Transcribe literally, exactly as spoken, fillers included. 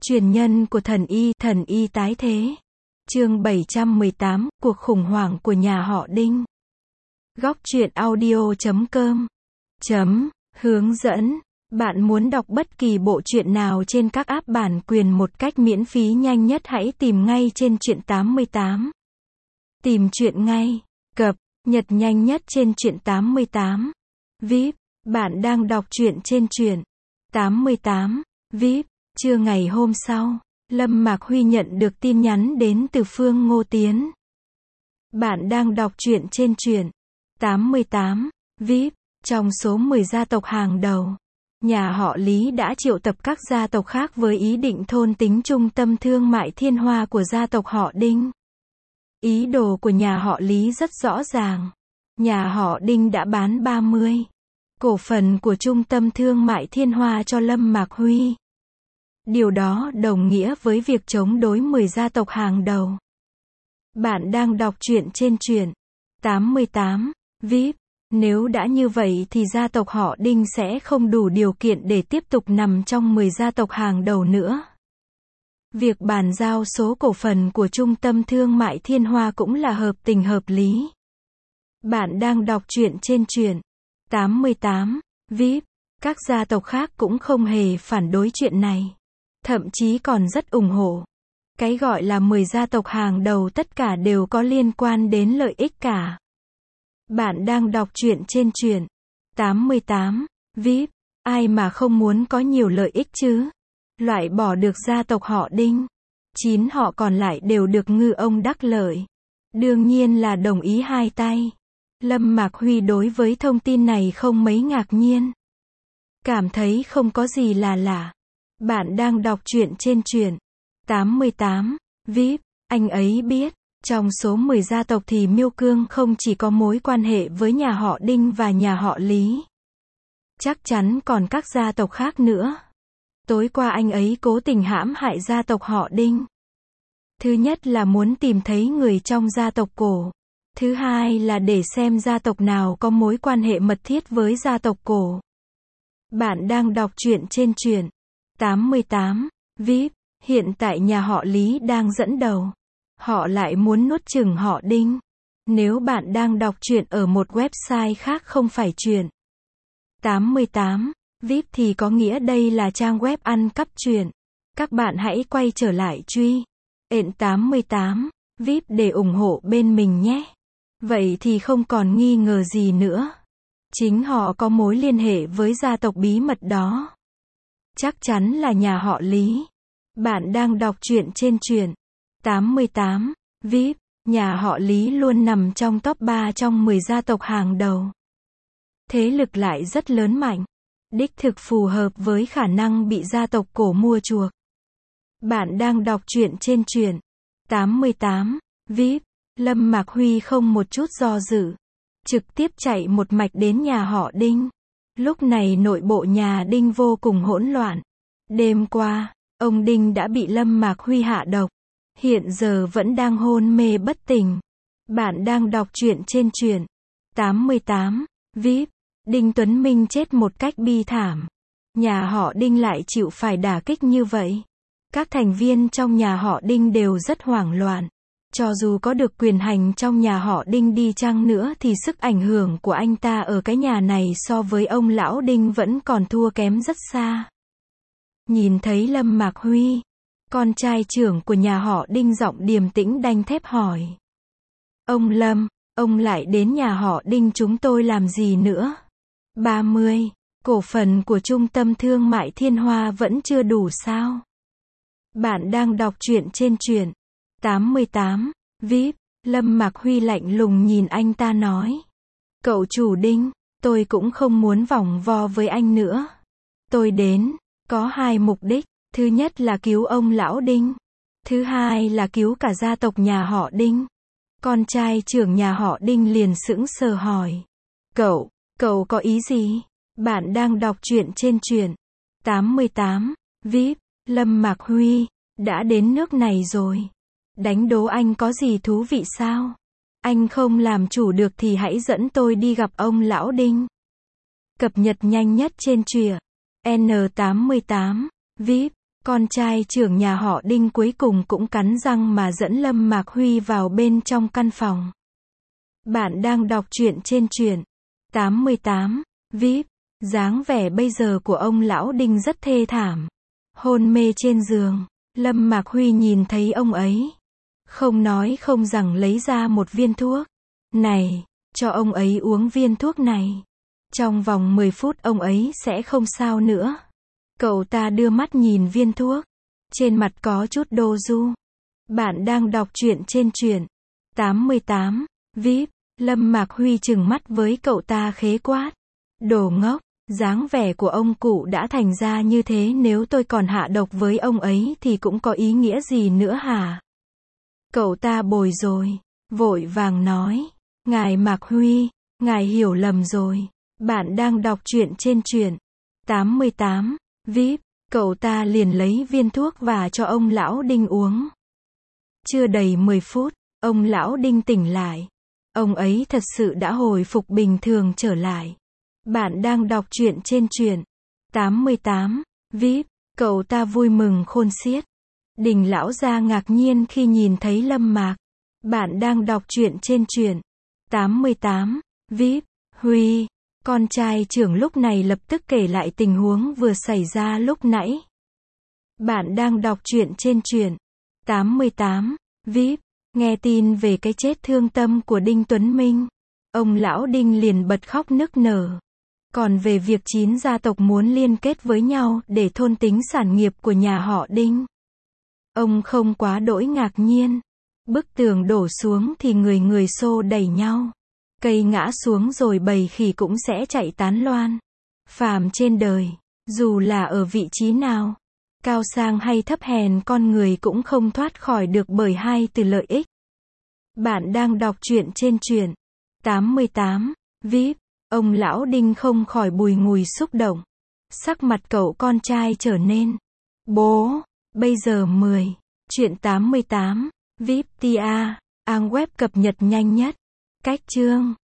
Truyền nhân của thần y, thần y tái thế. Chương bảy trăm mười tám, cuộc khủng hoảng của nhà họ Đinh. Góc truyện audio chấm com chấm hướng dẫn. Bạn muốn đọc bất kỳ bộ truyện nào trên các app bản quyền một cách miễn phí nhanh nhất, hãy tìm ngay trên Truyện tám mươi tám. Tìm truyện ngay, cập nhật nhanh nhất trên Truyện tám mươi tám. vê i pê, bạn đang đọc truyện trên Truyện tám mươi tám. vê i pê. Trưa ngày hôm sau, Lâm Mạc Huy nhận được tin nhắn đến từ Phương Ngô Tiến. Bạn đang đọc truyện trên Truyện tám mươi tám. vê i pê. Trong số mười gia tộc hàng đầu, nhà họ Lý đã triệu tập các gia tộc khác với ý định thôn tính trung tâm thương mại Thiên Hoa của gia tộc họ Đinh. Ý đồ của nhà họ Lý rất rõ ràng. Nhà họ Đinh đã bán ba mươi cổ phần của trung tâm thương mại Thiên Hoa cho Lâm Mạc Huy. Điều đó đồng nghĩa với việc chống đối mười gia tộc hàng đầu. Bạn đang đọc truyện trên Truyện tám mươi tám. vê i pê. Nếu đã như vậy thì gia tộc họ Đinh sẽ không đủ điều kiện để tiếp tục nằm trong mười gia tộc hàng đầu nữa. Việc bàn giao số cổ phần của trung tâm thương mại Thiên Hoa cũng là hợp tình hợp lý. Bạn đang đọc truyện trên Truyện tám mươi tám. vê i pê. Các gia tộc khác cũng không hề phản đối chuyện này. Thậm chí còn rất ủng hộ. Cái gọi là mười gia tộc hàng đầu tất cả đều có liên quan đến lợi ích cả. Bạn đang đọc truyện trên Truyện tám mươi tám. vê i pê. Ai mà không muốn có nhiều lợi ích chứ? Loại bỏ được gia tộc họ Đinh, chín họ còn lại đều được ngư ông đắc lợi. Đương nhiên là đồng ý hai tay. Lâm Mạc Huy đối với thông tin này không mấy ngạc nhiên. Cảm thấy không có gì là lạ. Bạn đang đọc truyện trên Truyện tám mươi tám. vê i pê. Anh ấy biết, trong số mười gia tộc thì Miêu Cương không chỉ có mối quan hệ với nhà họ Đinh và nhà họ Lý. Chắc chắn còn các gia tộc khác nữa. Tối qua anh ấy cố tình hãm hại gia tộc họ Đinh. Thứ nhất là muốn tìm thấy người trong gia tộc cổ. Thứ hai là để xem gia tộc nào có mối quan hệ mật thiết với gia tộc cổ. Bạn đang đọc truyện trên Truyện tám mươi tám. vê i pê. Hiện tại nhà họ Lý đang dẫn đầu. Họ lại muốn nuốt chửng họ Đinh. Nếu bạn đang đọc truyện ở một website khác không phải Truyện tám mươi tám. vê i pê thì có nghĩa đây là trang web ăn cắp truyện. Các bạn hãy quay trở lại truy Truyện tám mươi tám. vê i pê để ủng hộ bên mình nhé. Vậy thì không còn nghi ngờ gì nữa. Chính họ có mối liên hệ với gia tộc bí mật đó. Chắc chắn là nhà họ Lý. Bạn đang đọc truyện trên Truyện tám mươi tám. vê i pê. Nhà họ Lý luôn nằm trong top ba trong mười gia tộc hàng đầu. Thế lực lại rất lớn mạnh. Đích thực phù hợp với khả năng bị gia tộc cổ mua chuộc. Bạn đang đọc truyện trên Truyện tám mươi tám. vê i pê. Lâm Mạc Huy không một chút do dự. Trực tiếp chạy một mạch đến nhà họ Đinh. Lúc này nội bộ nhà Đinh vô cùng hỗn loạn. Đêm qua, ông Đinh đã bị Lâm Mạc Huy hạ độc. Hiện giờ vẫn đang hôn mê bất tỉnh. Bạn đang đọc truyện trên Truyện tám mươi tám. vê i pê. Đinh Tuấn Minh chết một cách bi thảm. Nhà họ Đinh lại chịu phải đả kích như vậy. Các thành viên trong nhà họ Đinh đều rất hoảng loạn. Cho dù có được quyền hành trong nhà họ Đinh đi chăng nữa thì sức ảnh hưởng của anh ta ở cái nhà này so với ông lão Đinh vẫn còn thua kém rất xa. Nhìn thấy Lâm Mạc Huy, con trai trưởng của nhà họ Đinh giọng điềm tĩnh đanh thép hỏi. Ông Lâm, ông lại đến nhà họ Đinh chúng tôi làm gì nữa? ba mươi cổ phần của trung tâm thương mại Thiên Hoa vẫn chưa đủ sao? Bạn đang đọc truyện trên Truyện tám mươi tám. vê i pê. Lâm Mạc Huy lạnh lùng nhìn anh ta nói. Cậu chủ Đinh, tôi cũng không muốn vòng vo với anh nữa. Tôi đến, có hai mục đích. Thứ nhất là cứu ông lão Đinh. Thứ hai là cứu cả gia tộc nhà họ Đinh. Con trai trưởng nhà họ Đinh liền sững sờ hỏi. Cậu, cậu có ý gì? Bạn đang đọc truyện trên Truyện tám mươi tám. vê i pê. Lâm Mạc Huy, đã đến nước này rồi. Đánh đố anh có gì thú vị sao? Anh không làm chủ được thì hãy dẫn tôi đi gặp ông lão Đinh. Cập nhật nhanh nhất trên Truyện N tám mươi tám. vê i pê. Con trai trưởng nhà họ Đinh cuối cùng cũng cắn răng mà dẫn Lâm Mạc Huy vào bên trong căn phòng. Bạn đang đọc truyện trên truyện tám mươi tám vê i pê. Dáng vẻ bây giờ của ông lão Đinh rất thê thảm. Hôn mê trên giường. Lâm Mạc Huy nhìn thấy ông ấy. Không nói không rằng lấy ra một viên thuốc. Này, cho ông ấy uống viên thuốc này. Trong vòng mười phút ông ấy sẽ không sao nữa. Cậu ta đưa mắt nhìn viên thuốc. Trên mặt có chút đô du. Bạn đang đọc truyện trên truyện tám mươi tám vê i pê. Lâm Mạc Huy trừng mắt với cậu ta khế quát. Đồ ngốc, dáng vẻ của ông cụ đã thành ra như thế, nếu tôi còn hạ độc với ông ấy thì cũng có ý nghĩa gì nữa hả? Cậu ta bồi rồi, vội vàng nói. Ngài Mạc Huy, ngài hiểu lầm rồi. Bạn đang đọc truyện trên truyện tám mươi tám vê i pê. Cậu ta liền lấy viên thuốc và cho ông lão Đinh uống. Chưa đầy mười phút, ông lão Đinh tỉnh lại. Ông ấy thật sự đã hồi phục bình thường trở lại. Bạn đang đọc truyện trên truyện tám mươi tám vê i pê. Cậu ta vui mừng khôn xiết. Đinh lão gia ngạc nhiên khi nhìn thấy Lâm Mạc. Bạn đang đọc truyện trên truyện tám mươi tám vê i pê. Huy, con trai trưởng lúc này lập tức kể lại tình huống vừa xảy ra lúc nãy. Bạn đang đọc truyện trên truyện tám mươi tám vê i pê. Nghe tin về cái chết thương tâm của Đinh Tuấn Minh, ông lão Đinh liền bật khóc nức nở. Còn về việc chín gia tộc muốn liên kết với nhau để thôn tính sản nghiệp của nhà họ Đinh, ông không quá đỗi ngạc nhiên. Bức tường đổ xuống thì người người xô đẩy nhau. Cây ngã xuống rồi bầy khỉ cũng sẽ chạy tán loan. Phàm trên đời, dù là ở vị trí nào, cao sang hay thấp hèn, con người cũng không thoát khỏi được bởi hai từ lợi ích. Bạn đang đọc truyện trên truyện tám mươi tám vê i pê. Ông lão Đinh không khỏi bùi ngùi xúc động. Sắc mặt cậu con trai trở nên. Bố, bây giờ mười. Truyện tám mươi tám vê i pê tê a, trang web cập nhật nhanh nhất. Cách chương